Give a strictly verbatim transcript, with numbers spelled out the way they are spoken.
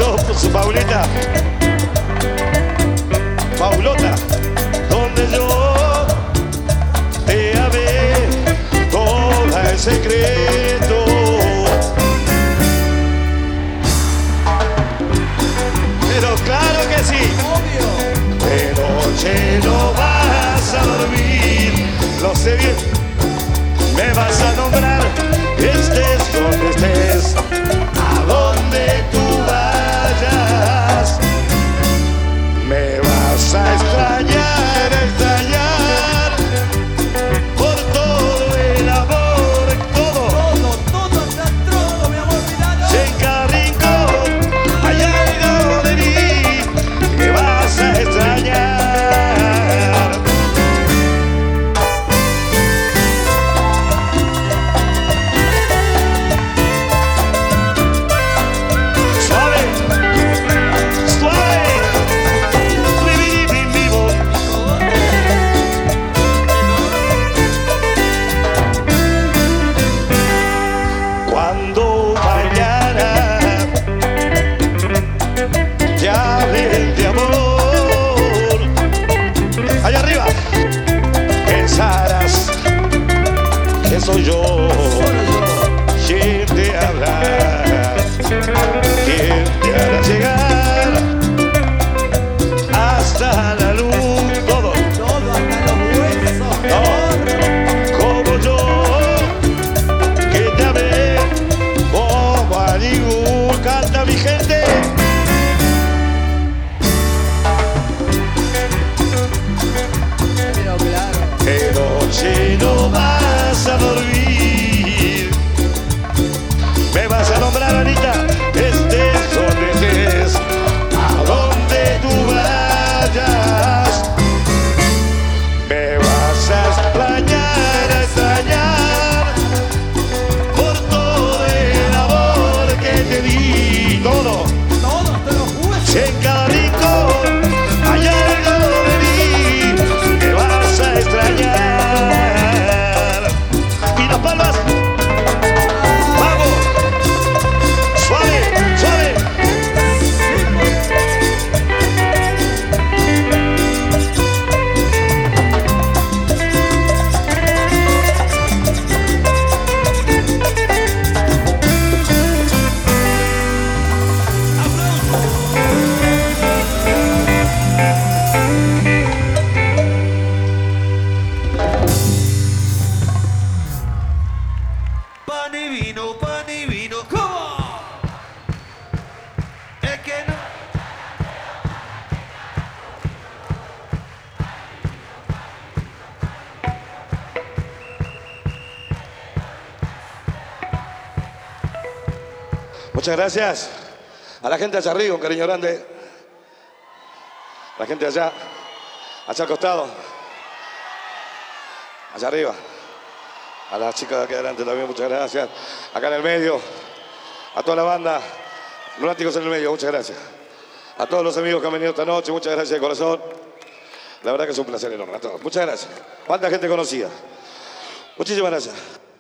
beso, su Paulita. Paulota, donde yo te amé, toda en secreto. Pero claro que sí. Obvio. De noche no vas a dormir, lo sé bien. Me vas a nombrar, estés donde estés, a donde tú vayas. Me vas a extrañar, a extrañar, por todo el amor, todo. Todo, todo, todo, mi amor, miralo. Si en cada rincón hay algo de mí, me vas a extrañar. Soy yo, quien te habla, quien te hará llegar hasta la luz, todo, Todo hasta los huesos, mi amor. como yo, que te amé, como a ningún, canta mi gente. Pero claro. De noche no vas a dormir, me vas a nombrar, Anita, estés donde estés, a donde tú vayas. Me vas a extrañar, a extrañar, por todo el amor que te di, todo. Todo hasta los huesos. Si en cada rincón hay algo de mí, me vas a extrañar. Y las palmas, vamos, suave, suave. Pan y vino, pan y vino, ¿cómo? Es que no. Muchas gracias a la gente allá arriba, un cariño grande. La gente allá, allá al costado, allá arriba. A las chicas de aquí adelante también, muchas gracias. Acá en el medio, a toda la banda, Lunáticos en el medio, muchas gracias. A todos los amigos que han venido esta noche, muchas gracias de corazón. La verdad que es un placer enorme a todos. Muchas gracias. ¿Cuánta gente conocida? Muchísimas gracias.